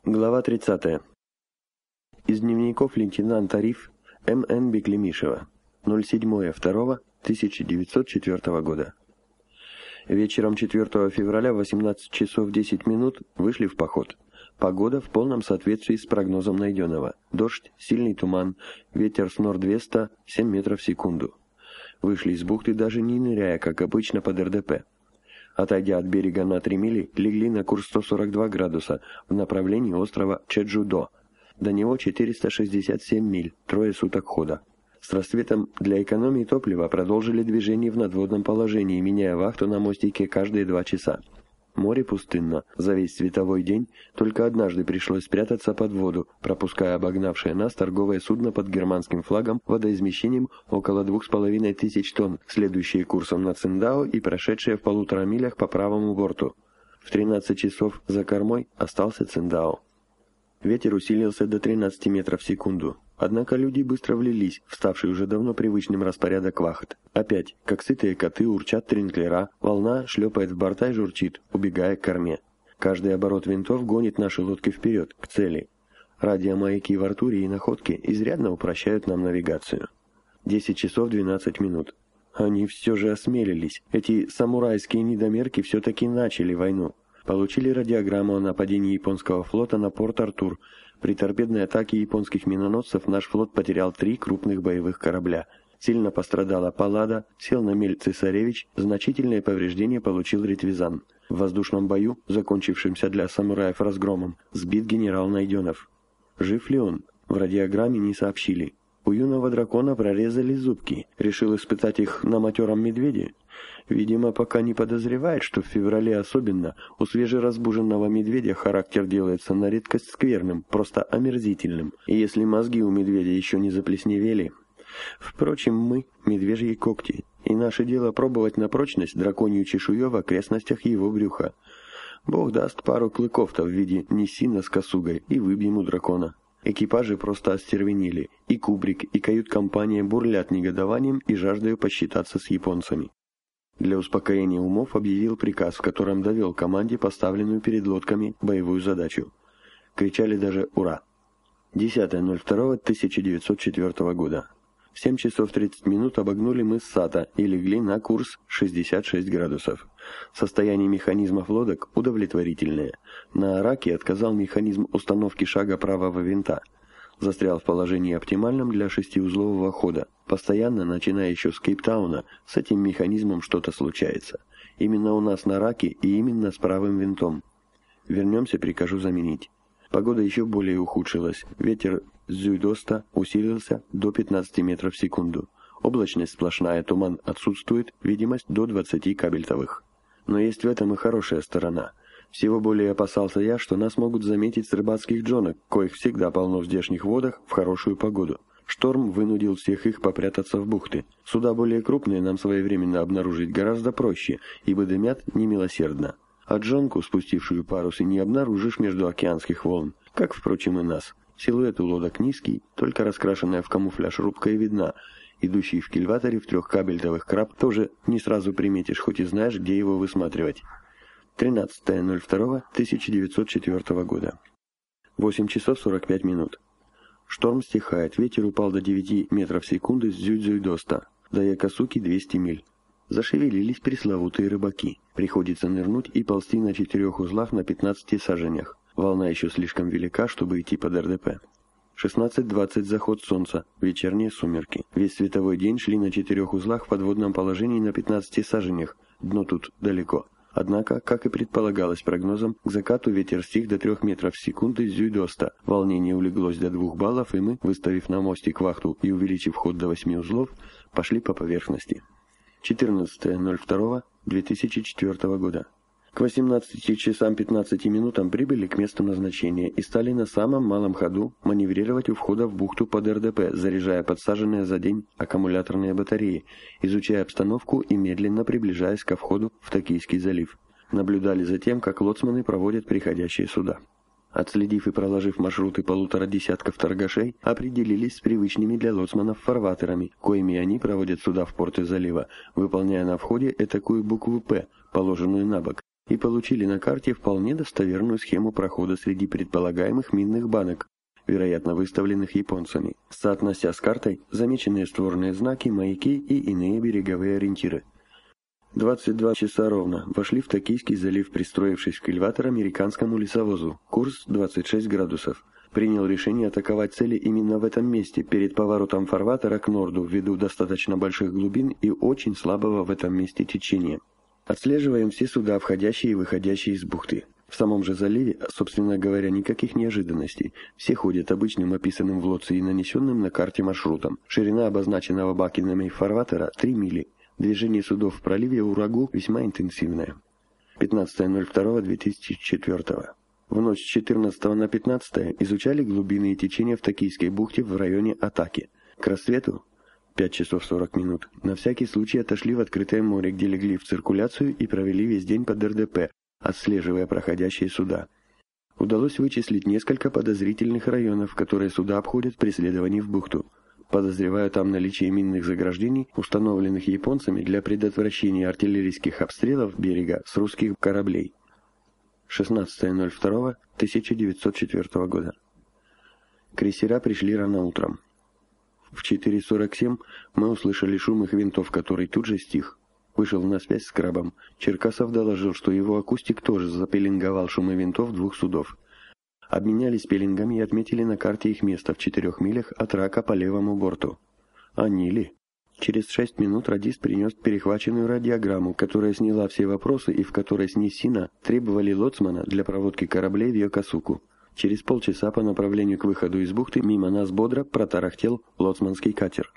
Глава 30. Из дневников лейтенанта РИФ М.Н. Беклемишева. 07.02.1904 года. Вечером 4 февраля в 18 часов 10 минут вышли в поход. Погода в полном соответствии с прогнозом Найденова. Дождь, сильный туман, ветер с норд-веста 7 метров в секунду. Вышли из бухты, даже не ныряя, как обычно под РДП. Отойдя от берега на 3 мили, легли на курс 142 градуса в направлении острова Чеджудо. До него 467 миль, 3 суток хода. С рассветом для экономии топлива продолжили движение в надводном положении, меняя вахту на мостике каждые 2 часа. Море пустынно. За весь световой день только однажды пришлось спрятаться под воду, пропуская обогнавшее нас торговое судно под германским флагом водоизмещением около 2500 тонн, следующие курсом на Циндао и прошедшие в 1,5 милях по правому борту. В 13 часов за кормой остался Циндао. Ветер усилился до 13 метров в секунду. Однако люди быстро влились, вставший уже давно привычным распорядок вахт. Опять, как сытые коты, урчат тринклера, волна шлепает в борта и журчит, убегая к корме. Каждый оборот винтов гонит наши лодки вперед, к цели. Радиомаяки в Артуре и Находке изрядно упрощают нам навигацию. 10 часов 12 минут. Они все же осмелились. Эти самурайские недомерки все-таки начали войну. Получили радиограмму о нападении японского флота на порт Артур. При торпедной атаке японских миноносцев наш флот потерял 3 крупных боевых корабля. Сильно пострадала Паллада, сел на мель Цесаревич, значительные повреждения получил Ритвизан. В воздушном бою, закончившемся для самураев разгромом, сбит генерал Найденов. Жив ли он? В радиограмме не сообщили. У юного дракона прорезали зубки. Решил испытать их на матером медведе? Видимо, пока не подозревает, что в феврале особенно у свежеразбуженного медведя характер делается на редкость скверным, просто омерзительным. И если мозги у медведя еще не заплесневели... Впрочем, мы — медвежьи когти, и наше дело пробовать на прочность драконью чешую в окрестностях его брюха. Бог даст пару клыков-то в виде Ниссина с косугой, и выбьем у дракона. Экипажи просто остервенели, и Кубрик, и кают-компания бурлят негодованием и жаждою посчитаться с японцами. Для успокоения умов объявил приказ, в котором довел команде поставленную перед лодками боевую задачу. Кричали даже «Ура!». 10.02.1904 года. В 7 часов 30 минут обогнули мыс Сата и легли на курс 66 градусов. Состояние механизмов лодок удовлетворительное. На Араке отказал механизм установки шага правого винта. Застрял в положении оптимальном для 6-узлового хода. Постоянно, начиная еще с Кейптауна, с этим механизмом что-то случается. Именно у нас на Раке и именно с правым винтом. Вернемся, прикажу заменить. Погода еще более ухудшилась. Ветер с зюдоста усилился до 15 метров в секунду. Облачность сплошная, туман отсутствует, видимость до 20 кабельтовых. Но есть в этом и хорошая сторона. Всего более опасался я, что нас могут заметить с рыбацких джонок, коих всегда полно в здешних водах в хорошую погоду. Шторм вынудил всех их попрятаться в бухты. Суда более крупные нам своевременно обнаружить гораздо проще, ибо дымят немилосердно. А джонку, спустившую парус, и не обнаружишь между океанских волн, как, впрочем, и нас. Силуэт у лодок низкий, только раскрашенная в камуфляж рубка и видна. Идущий в кильваторе в 3-кабельтовых краб тоже не сразу приметишь, хоть и знаешь, где его высматривать. 13.02.1904 года. 8 часов 45 минут. Шторм стихает, ветер упал до 9 метров в секунду с Дзюдзюйдоста, до Якосуки 200 миль. Зашевелились пресловутые рыбаки. Приходится нырнуть и ползти на 4 узлах на 15 саженях. Волна еще слишком велика, чтобы идти под РДП. 16:20 заход солнца, вечерние сумерки. Весь световой день шли на 4 узлах в подводном положении на 15 саженях. Дно тут далеко. Однако, как и предполагалось прогнозом, к закату ветер стих до 3 метров в секунду из зюдоста. Волнение улеглось до 2 баллов, и мы, выставив на мостик вахту и увеличив ход до 8 узлов, пошли по поверхности. 14.02.2004 года. К 18 часам 15 минутам прибыли к месту назначения и стали на самом малом ходу маневрировать у входа в бухту под РДП, заряжая подсаженные за день аккумуляторные батареи, изучая обстановку и медленно приближаясь ко входу в Токийский залив. Наблюдали за тем, как лоцманы проводят приходящие суда. Отследив и проложив маршруты 1,5 десятков торгашей, определились с привычными для лоцманов фарватерами, коими они проводят суда в порты залива, выполняя на входе этакую букву «П», положенную на бок. и получили на карте вполне достоверную схему прохода среди предполагаемых минных банок, вероятно выставленных японцами, соотнося с картой замеченные створные знаки, маяки и иные береговые ориентиры. 22 часа ровно вошли в Токийский залив, пристроившись в кильватер американскому лесовозу. Курс 26 градусов. Принял решение атаковать цели именно в этом месте, перед поворотом фарватера к норду, ввиду достаточно больших глубин и очень слабого в этом месте течения. Отслеживаем все суда, входящие и выходящие из бухты. В самом же заливе, собственно говоря, никаких неожиданностей. Все ходят обычным описанным в лодце и нанесенным на карте маршрутом. Ширина обозначенного бакинами фарватера 3 мили. Движение судов в проливе Урагу весьма интенсивное. 15.02.2004. В ночь с 14 на 15 изучали глубины и течения в Токийской бухте в районе атаки. К рассвету 5 часов 40 минут. На всякий случай отошли в открытое море, где легли в циркуляцию и провели весь день под РДП, отслеживая проходящие суда. Удалось вычислить несколько подозрительных районов, которые суда обходят при следовании в бухту. Подозреваю там наличие минных заграждений, установленных японцами для предотвращения артиллерийских обстрелов берега с русских кораблей. 16.02.1904 года. Крейсера пришли рано утром. В 4:47 мы услышали шум их винтов, который тут же стих. Вышел на связь с крабом. Черкасов доложил, что его акустик тоже запеленговал шумы винтов двух судов. Обменялись пеленгами и отметили на карте их место в 4 милях от рака по левому борту. Они ли? Через 6 минут радист принес перехваченную радиограмму, которая сняла все вопросы и в которой с Ниссина требовали лоцмана для проводки кораблей в Йокосуку. Через полчаса по направлению к выходу из бухты мимо нас бодро протарахтел лоцманский катер.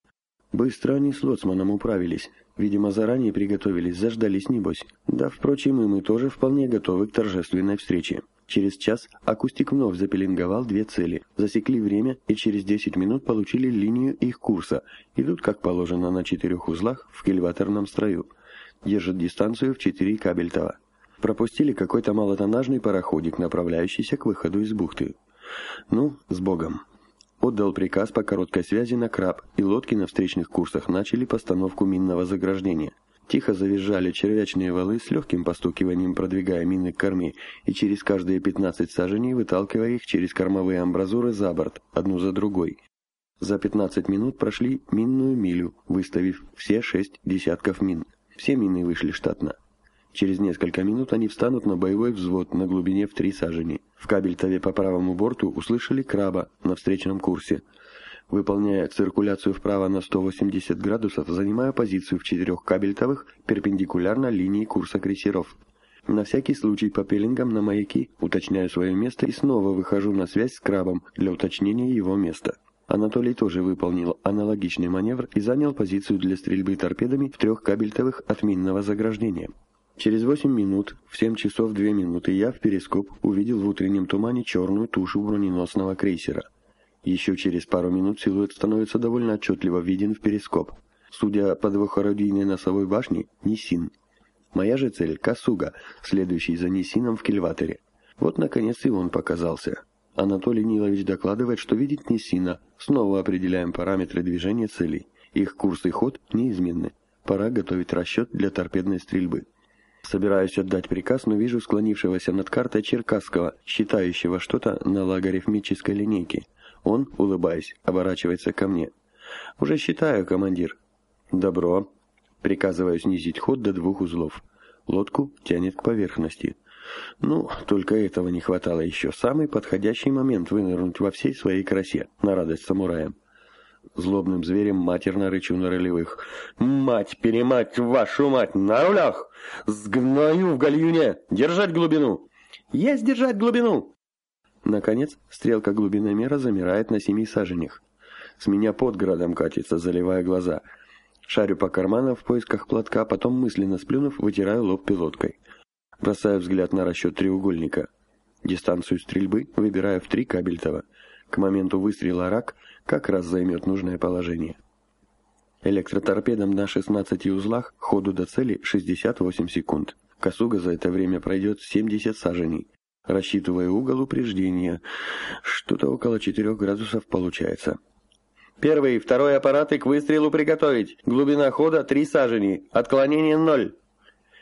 Быстро они с лоцманом управились. Видимо, заранее приготовились, заждались небось. Да, впрочем, и мы тоже вполне готовы к торжественной встрече. Через час акустик вновь запеленговал 2 цели. Засекли время и через 10 минут получили линию их курса. Идут, как положено, на 4 узлах в кильватерном строю. Держат дистанцию в 4 кабельтова. Пропустили какой-то малотоннажный пароходик, направляющийся к выходу из бухты. Ну, с Богом. Отдал приказ по короткой связи на краб, и лодки на встречных курсах начали постановку минного заграждения. Тихо завизжали червячные валы с легким постукиванием, продвигая мины к корме, и через каждые 15 саженей выталкивая их через кормовые амбразуры за борт, одну за другой. За 15 минут прошли минную милю, выставив все 6 десятков мин. Все мины вышли штатно. Через несколько минут они встанут на боевой взвод на глубине в 3 сажени. В кабельтове по правому борту услышали краба на встречном курсе. Выполняя циркуляцию вправо на 180 градусов, занимаю позицию в 4 кабельтовых перпендикулярно линии курса крейсеров. На всякий случай по пеленгам на маяки уточняю свое место и снова выхожу на связь с крабом для уточнения его места. Анатолий тоже выполнил аналогичный маневр и занял позицию для стрельбы торпедами в 3 кабельтовых от минного заграждения. Через 8 минут, в 7 часов 2 минуты, я в перископ увидел в утреннем тумане черную тушу броненосного крейсера. Еще через пару минут силуэт становится довольно отчетливо виден в перископ. Судя по двухорудийной носовой башне, Ниссин. Моя же цель — Касуга, следующий за Ниссином в кильватере. Вот, наконец, и он показался. Анатолий Нилович докладывает, что видит Ниссина. Снова определяем параметры движения целей. Их курс и ход неизменны. Пора готовить расчет для торпедной стрельбы. Собираюсь отдать приказ, но вижу склонившегося над картой Черкасского, считающего что-то на логарифмической линейке. Он, улыбаясь, оборачивается ко мне. «Уже считаю, командир». «Добро». Приказываю снизить ход до 2 узлов. Лодку тянет к поверхности. Ну, только этого не хватало еще. Самый подходящий момент вынырнуть во всей своей красе, на радость самураям. Злобным зверем матерно рычу на рулевых. «Мать-перемать, вашу мать, на рулях! Сгною в гальюне! Держать глубину!» «Есть держать глубину!» Наконец, стрелка глубиномера замирает на 7 саженях. С меня под градом катится, заливая глаза. Шарю по карманам в поисках платка, потом мысленно сплюнув, вытираю лоб пилоткой. Бросаю взгляд на расчет треугольника. Дистанцию стрельбы выбираю в 3 кабельтова. К моменту выстрела рак как раз займет нужное положение. Электроторпедом на 16 узлах ходу до цели 68 секунд. Касуга за это время пройдет 70 саженей. Рассчитываю угол упреждения. Что-то около 4 градусов получается. «Первый, второй аппараты к выстрелу приготовить. Глубина хода 3 сажени. Отклонение 0».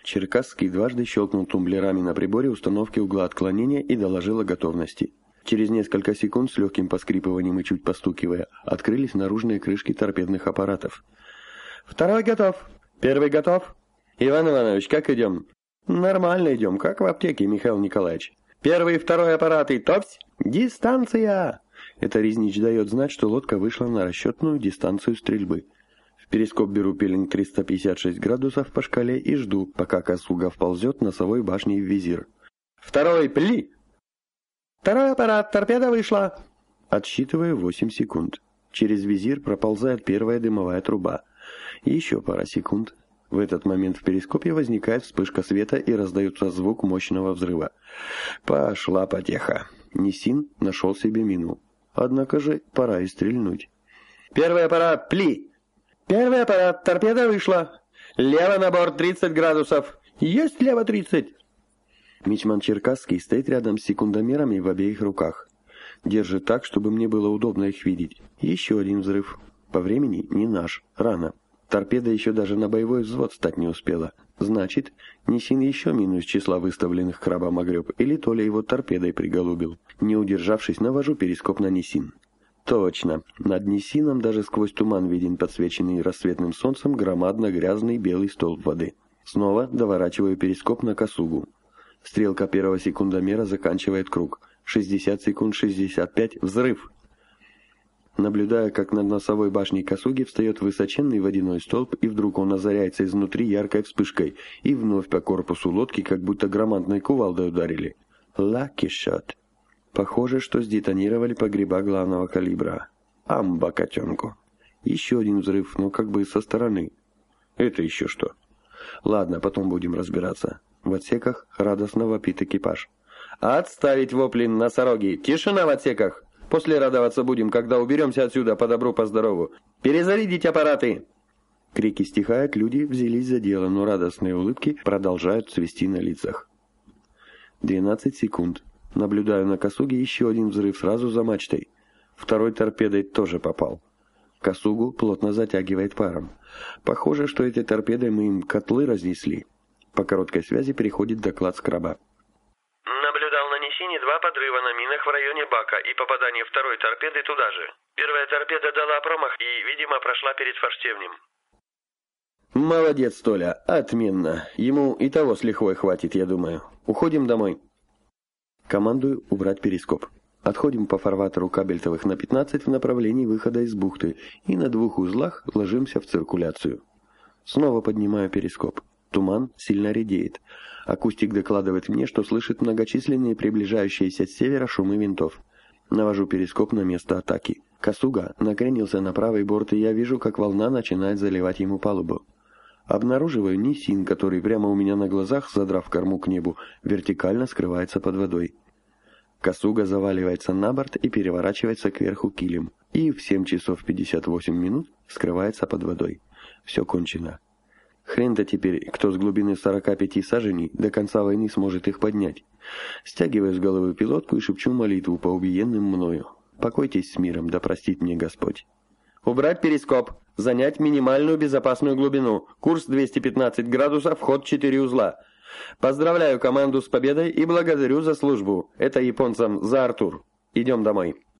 Черкасский дважды щелкнул тумблерами на приборе установки угла отклонения и доложил о готовности. Через несколько секунд с легким поскрипыванием и чуть постукивая, открылись наружные крышки торпедных аппаратов. «Второй готов! Первый готов! Иван Иванович, как идем?» «Нормально идем, как в аптеке, Михаил Николаевич. Первый и второй аппараты, топсь! Дистанция!» Это Резнич дает знать, что лодка вышла на расчетную дистанцию стрельбы. В перископ беру пеленг 356 градусов по шкале и жду, пока Косуга вползет носовой башней в визир. «Второй, пли!» «Второй аппарат, торпеда вышла!» Отсчитываю 8 секунд. Через визир проползает первая дымовая труба. Еще пара секунд. В этот момент в перископе возникает вспышка света и раздается звук мощного взрыва. Пошла потеха. Нисин нашел себе мину. Однако же пора и стрельнуть. «Первый аппарат, пли!» «Первый аппарат, торпеда вышла!» «Лево на борт 30 градусов!» «Есть лево 30!» Мичман Черкасский стоит рядом с секундомерами в обеих руках. Держит так, чтобы мне было удобно их видеть. Еще один взрыв. По времени не наш. Рано. Торпеда еще даже на боевой взвод стать не успела. Значит, Нисин еще мину из числа выставленных крабом огреб, или то ли его торпедой приголубил. Не удержавшись, навожу перископ на Нисин. Точно. Над Нисином даже сквозь туман виден подсвеченный рассветным солнцем громадно-грязный белый столб воды. Снова доворачиваю перископ на Косугу. Стрелка первого секундомера заканчивает круг. 60 секунд, 65. Взрыв! Наблюдая, как над носовой башней Косуги встает высоченный водяной столб, и вдруг он озаряется изнутри яркой вспышкой, и вновь по корпусу лодки как будто громадной кувалдой ударили. Lucky shot. Похоже, что сдетонировали погреба главного калибра. Амба котенку. Еще один взрыв, но как бы со стороны. Это еще что? Ладно, потом будем разбираться. В отсеках радостно вопит экипаж. «Отставить вопли, носороги! Тишина в отсеках! После радоваться будем, когда уберемся отсюда по добру, по здорову! Перезарядить аппараты!» Крики стихают, люди взялись за дело, но радостные улыбки продолжают цвести на лицах. 12 секунд. Наблюдаю на Косуге еще один взрыв сразу за мачтой. Второй торпедой тоже попал. Косугу плотно затягивает паром. Похоже, что этой торпедой мы им котлы разнесли. По короткой связи переходит доклад с краба. Наблюдал на Нисине 2 подрыва на минах в районе бака и попадание второй торпеды туда же. Первая торпеда дала промах и, видимо, прошла перед форштевнем. Молодец, Толя, отменно. Ему и того с лихвой хватит, я думаю. Уходим домой. Командую убрать перископ. Отходим по фарватеру кабельтовых на 15 в направлении выхода из бухты и на 2 узлах ложимся в циркуляцию. Снова поднимаю перископ. Туман сильно редеет. Акустик докладывает мне, что слышит многочисленные приближающиеся с севера шумы винтов. Навожу перископ на место атаки. Косуга накренился на правый борт, и я вижу, как волна начинает заливать ему палубу. Обнаруживаю Нисин, который прямо у меня на глазах, задрав корму к небу, вертикально скрывается под водой. Косуга заваливается на борт и переворачивается кверху килем. И в 7 часов 58 минут скрывается под водой. Все кончено. Хрен-то теперь, кто с глубины 45 саженей до конца войны сможет их поднять. Стягиваю с головы пилотку и шепчу молитву по убиенным мною. Покойтесь с миром, да простит мне Господь. Убрать перископ. Занять минимальную безопасную глубину. Курс 215 градусов, ход 4 узла. Поздравляю команду с победой и благодарю за службу. Это японцам за Артур. Идем домой.